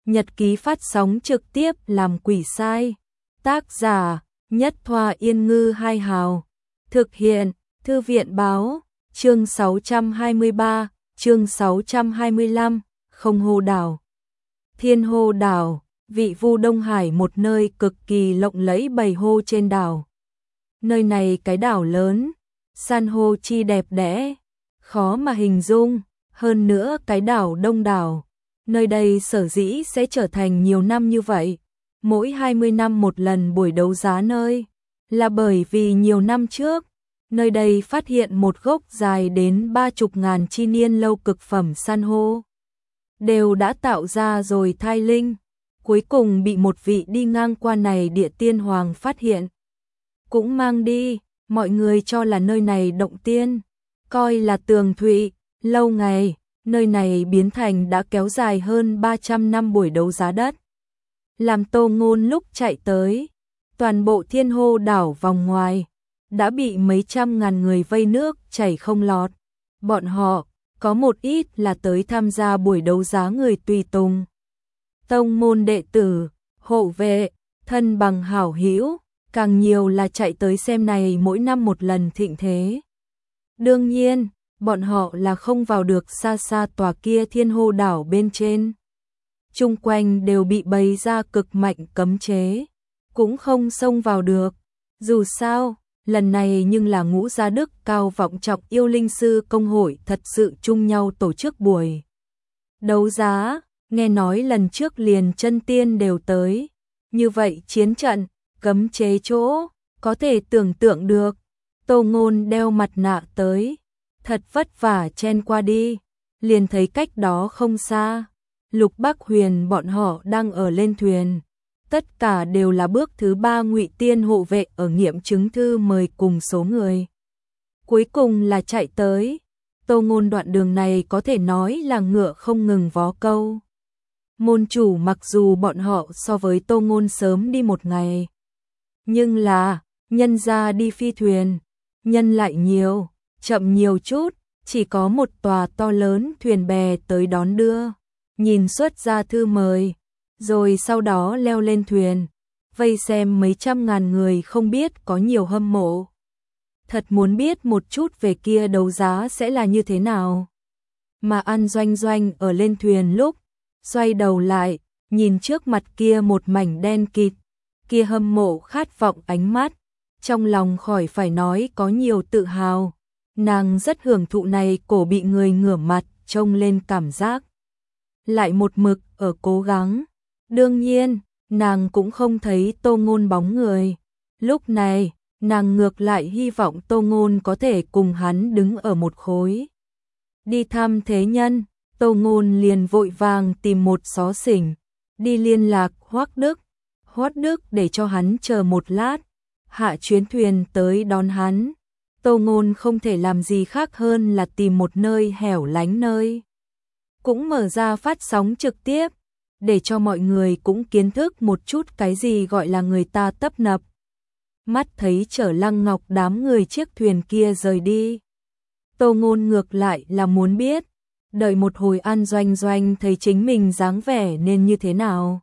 Nhật ký phát sóng trực tiếp làm quỷ sai. Tác giả Nhất Thoa Yên Ngư Hai Hào. Thực hiện Thư viện Báo. Chương 623, chương 625, Không Hô Đảo. Thiên Hô Đảo, vị Vu Đông Hải, một nơi cực kỳ lộng lẫy bầy hô trên đảo. Nơi này cái đảo lớn, san hô chi đẹp đẽ, khó mà hình dung, hơn nữa cái đảo đông đảo. Nơi đây sở dĩ sẽ trở thành nhiều năm như vậy, mỗi 20 năm một lần buổi đấu giá nơi, là bởi vì nhiều năm trước, nơi đây phát hiện một gốc dài đến 30.000 chi niên lâu cực phẩm san hô. Đều đã tạo ra rồi thai linh, cuối cùng bị một vị đi ngang qua này địa tiên hoàng phát hiện. Cũng mang đi, mọi người cho là nơi này động tiên, coi là tường thụy, lâu ngày, nơi này biến thành đã kéo dài hơn 300 năm buổi đấu giá đất. Làm Tô Ngôn lúc chạy tới, toàn bộ Thiên Hô đảo vòng ngoài, đã bị mấy trăm ngàn người vây nước chảy không lọt. Bọn họ, có một ít là tới tham gia buổi đấu giá người tùy tùng. Tông môn đệ tử, hộ vệ, thân bằng hảo hữu, càng nhiều là chạy tới xem này mỗi năm một lần thịnh thế. Đương nhiên, bọn họ là không vào được xa xa tòa kia Thiên Hô đảo bên trên. Chung quanh đều bị bày ra cực mạnh cấm chế, cũng không xông vào được. Dù sao, lần này nhưng là Ngũ Gia Đức Cao Vọng Trọng Yêu Linh Sư Công hội thật sự chung nhau tổ chức buổi đấu giá, nghe nói lần trước liền chân tiên đều tới. Như vậy chiến trận, cấm chế chỗ, có thể tưởng tượng được. Tô Ngôn đeo mặt nạ tới, thật vất vả chen qua đi, liền thấy cách đó không xa, Lục Bắc Huyền bọn họ đang ở lên thuyền. Tất cả đều là bước thứ 3 Ngụy Tiên hộ vệ ở nghiệm chứng thư mời cùng số người. Cuối cùng là chạy tới. Tô Ngôn đoạn đường này có thể nói là ngựa không ngừng vó câu. Môn chủ mặc dù bọn họ so với Tô Ngôn sớm đi một ngày, nhưng là nhân ra đi phi thuyền, nhân lại nhiều, chậm nhiều chút, chỉ có một tòa to lớn thuyền bè tới đón đưa, nhìn xuất ra thư mời, rồi sau đó leo lên thuyền, vây xem mấy trăm ngàn người không biết có nhiều hâm mộ. Thật muốn biết một chút về kia đấu giá sẽ là như thế nào. Mà An Doanh Doanh ở lên thuyền lúc, xoay đầu lại, nhìn trước mặt kia một mảnh đen kịt, kia hâm mộ khát vọng ánh mắt, trong lòng khỏi phải nói có nhiều tự hào. Nàng rất hưởng thụ này cổ bị người ngửa mặt trông lên cảm giác. Lại một mực ở cố gắng. Đương nhiên, nàng cũng không thấy Tô Ngôn bóng người. Lúc này, nàng ngược lại hy vọng Tô Ngôn có thể cùng hắn đứng ở một khối. Đi thăm thế nhân, Tô Ngôn liền vội vàng tìm một xó xỉnh, đi liên lạc Hoắc Đức. Hoắc Đức để cho hắn chờ một lát, hạ chuyến thuyền tới đón hắn. Tô Ngôn không thể làm gì khác hơn là tìm một nơi hẻo lánh nơi. Cũng mở ra phát sóng trực tiếp, để cho mọi người cũng kiến thức một chút cái gì gọi là người ta tấp nập. Mắt thấy Chở Lăng Ngọc đám người chiếc thuyền kia rời đi. Tô Ngôn ngược lại là muốn biết, đợi một hồi An Doanh Doanh thấy chính mình dáng vẻ nên như thế nào.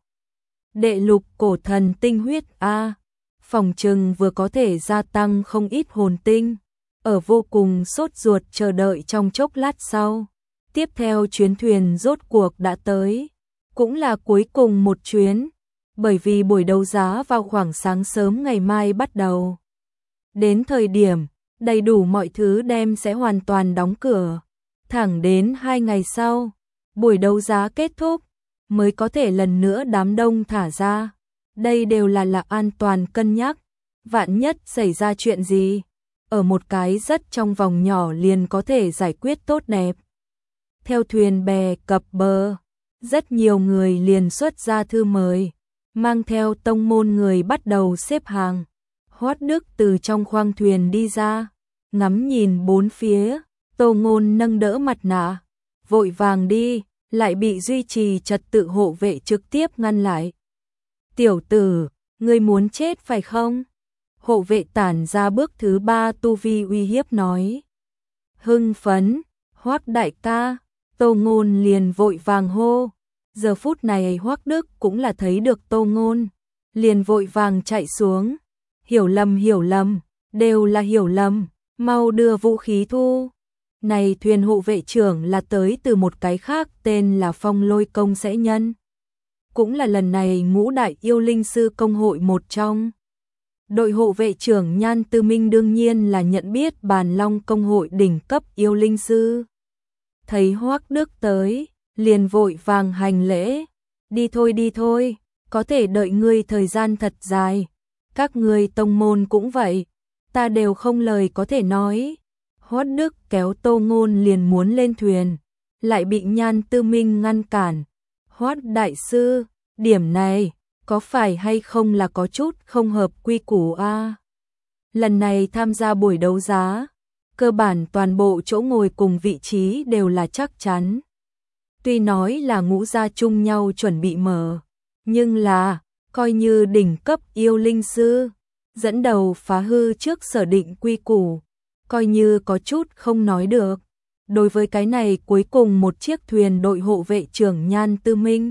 Đệ lục cổ thần tinh huyết A, phòng trừng vừa có thể gia tăng không ít hồn tinh. Ở vô cùng sốt ruột chờ đợi trong chốc lát sau. Tiếp theo chuyến thuyền rốt cuộc đã tới. Cũng là cuối cùng một chuyến. Bởi vì buổi đấu giá vào khoảng sáng sớm ngày mai bắt đầu. Đến thời điểm, đầy đủ mọi thứ đem sẽ hoàn toàn đóng cửa. Thẳng đến 2 ngày sau, buổi đấu giá kết thúc, mới có thể lần nữa đám đông thả ra. Đây đều là an toàn cân nhắc. Vạn nhất xảy ra chuyện gì, ở một cái rất trong vòng nhỏ liền có thể giải quyết tốt đẹp. Theo thuyền bè cập bờ, rất nhiều người liền xuất ra thư mời, mang theo tông môn người bắt đầu xếp hàng. Hoắc Đức từ trong khoang thuyền đi ra, ngắm nhìn bốn phía, Tô Ngôn nâng đỡ mặt nạ, vội vàng đi, lại bị duy trì trật tự hộ vệ trực tiếp ngăn lại. Tiểu tử, ngươi muốn chết phải không? Hộ vệ tản ra bước thứ 3 tu vi uy hiếp nói. Hưng phấn, Hoắc đại ca, Tô Ngôn liền vội vàng hô, Giờ phút này Hoắc Đức cũng là thấy được Tô Ngôn, liền vội vàng chạy xuống. Hiểu lầm, đều là hiểu lầm, mau đưa vũ khí thu. Này thuyền hộ vệ trưởng là tới từ một cái khác tên là Phong Lôi Công sẽ nhân. Cũng là lần này ngũ đại yêu linh sư công hội một trong. Đội hộ vệ trưởng Nhan Tư Minh đương nhiên là nhận biết Bàn Long công hội đỉnh cấp yêu linh sư. Thấy Hoắc Đức tới, liền vội vàng hành lễ. Đi thôi, có thể đợi ngươi thời gian thật dài. Các ngươi tông môn cũng vậy, ta đều không lời có thể nói. Hoắc Đức kéo Tô Ngôn liền muốn lên thuyền, lại bị Nhan Tư Minh ngăn cản. Hoắc đại sư, điểm này có phải hay không là có chút không hợp quy củ a? Lần này tham gia buổi đấu giá, cơ bản toàn bộ chỗ ngồi cùng vị trí đều là chắc chắn. Tuy nói là ngũ gia chung nhau chuẩn bị mở, nhưng là coi như đỉnh cấp yêu linh sư, dẫn đầu phá hư trước sở định quy củ, coi như có chút không nói được. Đối với cái này cuối cùng một chiếc thuyền đội hộ vệ trưởng Nhan Tư Minh,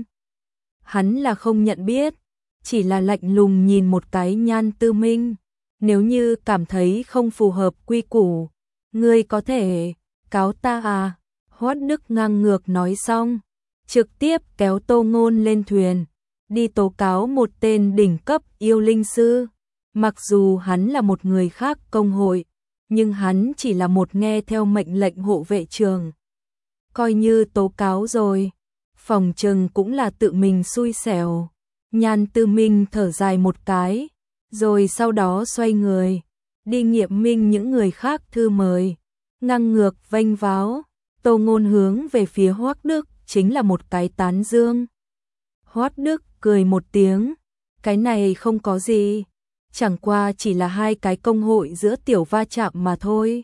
hắn là không nhận biết, chỉ là lạnh lùng nhìn một cái Nhan Tư Minh. Nếu như cảm thấy không phù hợp quy củ, ngươi có thể cáo ta à? Hoắc Đức ngang ngược nói xong, trực tiếp kéo Tô Ngôn lên thuyền, đi tố cáo một tên đỉnh cấp yêu linh sư. Mặc dù hắn là một người khác công hội, nhưng hắn chỉ là một nghe theo mệnh lệnh hộ vệ trường. Coi như tố cáo rồi, phòng trừng cũng là tự mình xui xẻo. Nhan Tư Minh thở dài một cái, rồi sau đó xoay người, đi nghiệm minh những người khác thư mời, ngang ngược vênh váo. Tô Ngôn hướng về phía Hoắc Đức chính là một cái tán dương. Hoắc Đức cười một tiếng, cái này không có gì, chẳng qua chỉ là hai cái công hội giữa tiểu va chạm mà thôi.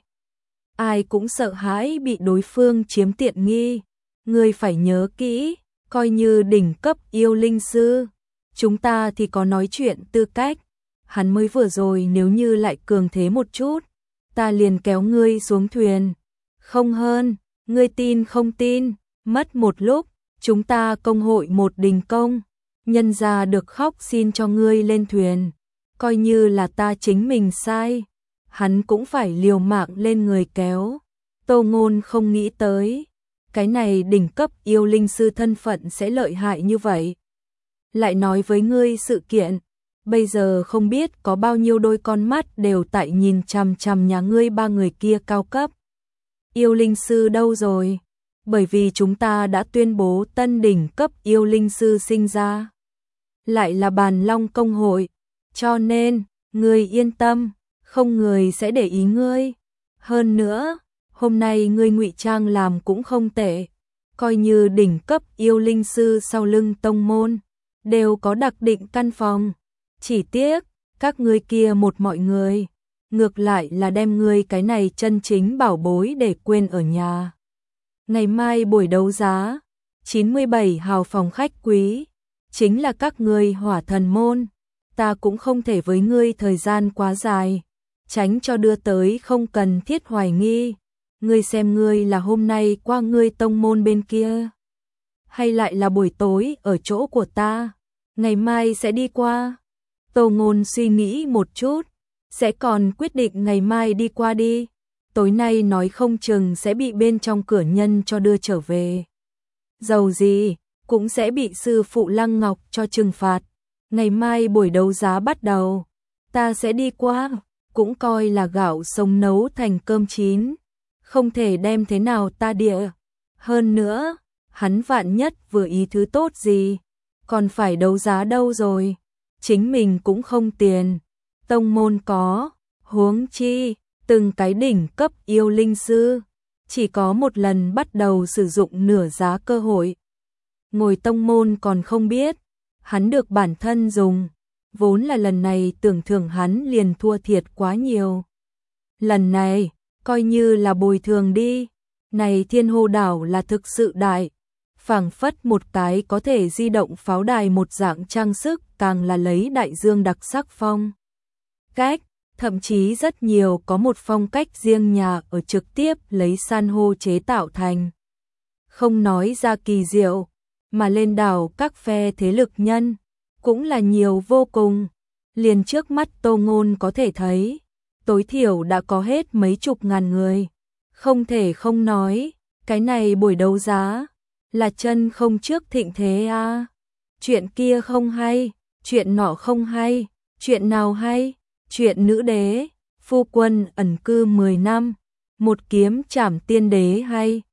Ai cũng sợ hãi bị đối phương chiếm tiện nghi, ngươi phải nhớ kỹ, coi như đỉnh cấp yêu linh sư, chúng ta thì có nói chuyện tư cách. Hắn mới vừa rồi nếu như lại cường thế một chút, ta liền kéo ngươi xuống thuyền. Không hơn, ngươi tin không tin, mất một lúc, chúng ta công hội một đình công, nhân ra được khóc xin cho ngươi lên thuyền, coi như là ta chính mình sai, hắn cũng phải liều mạng lên người kéo. Tô Ngôn không nghĩ tới, cái này đỉnh cấp yêu linh sư thân phận sẽ lợi hại như vậy. Lại nói với ngươi sự kiện, bây giờ không biết có bao nhiêu đôi con mắt đều tại nhìn chằm chằm nhà ngươi ba người kia cao cấp. Yêu linh sư đâu rồi? Bởi vì chúng ta đã tuyên bố tân đỉnh cấp yêu linh sư sinh ra, lại là Bàn Long công hội, cho nên, ngươi yên tâm, không người sẽ để ý ngươi. Hơn nữa, hôm nay ngươi ngụy trang làm cũng không tệ, coi như đỉnh cấp yêu linh sư sau lưng tông môn, đều có đặc định căn phòng. Chỉ tiếc, các ngươi kia một mọi người, ngược lại là đem ngươi cái này chân chính bảo bối để quên ở nhà. Ngày mai buổi đấu giá, 97 hào phòng khách quý, chính là các ngươi Hỏa Thần môn, ta cũng không thể với ngươi thời gian quá dài, tránh cho đưa tới không cần thiết hoài nghi. Ngươi xem ngươi là hôm nay qua ngươi tông môn bên kia, hay lại là buổi tối ở chỗ của ta, ngày mai sẽ đi qua. Tô Ngôn suy nghĩ một chút, sẽ còn quyết định ngày mai đi qua đi. Tối nay nói không chừng sẽ bị bên trong cửa nhân cho đưa trở về. Dầu gì, cũng sẽ bị sư phụ Lăng Ngọc cho trừng phạt. Ngày mai buổi đấu giá bắt đầu, ta sẽ đi qua, cũng coi là gạo sống nấu thành cơm chín. Không thể đem thế nào ta địa. Hơn nữa, hắn vạn nhất vừa ý thứ tốt gì, còn phải đấu giá đâu rồi. Chính mình cũng không tiền, tông môn có, huống chi, từng cái đỉnh cấp yêu linh sư, chỉ có một lần bắt đầu sử dụng nửa giá cơ hội. Ngồi tông môn còn không biết, hắn được bản thân dùng, vốn là lần này tưởng thưởng hắn liền thua thiệt quá nhiều. Lần này, coi như là bồi thường đi, này Thiên Hồ đảo là thực sự đại, phảng phất một cái có thể di động pháo đài một dạng trang sức, càng là lấy đại dương đặc sắc phong cách, thậm chí rất nhiều có một phong cách riêng nhà ở trực tiếp lấy san hô chế tạo thành. Không nói ra kỳ diệu, mà lên đảo các phe thế lực nhân, cũng là nhiều vô cùng. Liền trước mắt Tô Ngôn có thể thấy, tối thiểu đã có hết mấy chục ngàn người. Không thể không nói, cái này buổi đấu giá, là chân không trước thịnh thế a. Chuyện kia không hay, chuyện nọ không hay, chuyện nào hay, chuyện nữ đế, phu quân ẩn cư 10 năm, một kiếm trảm tiên đế hay.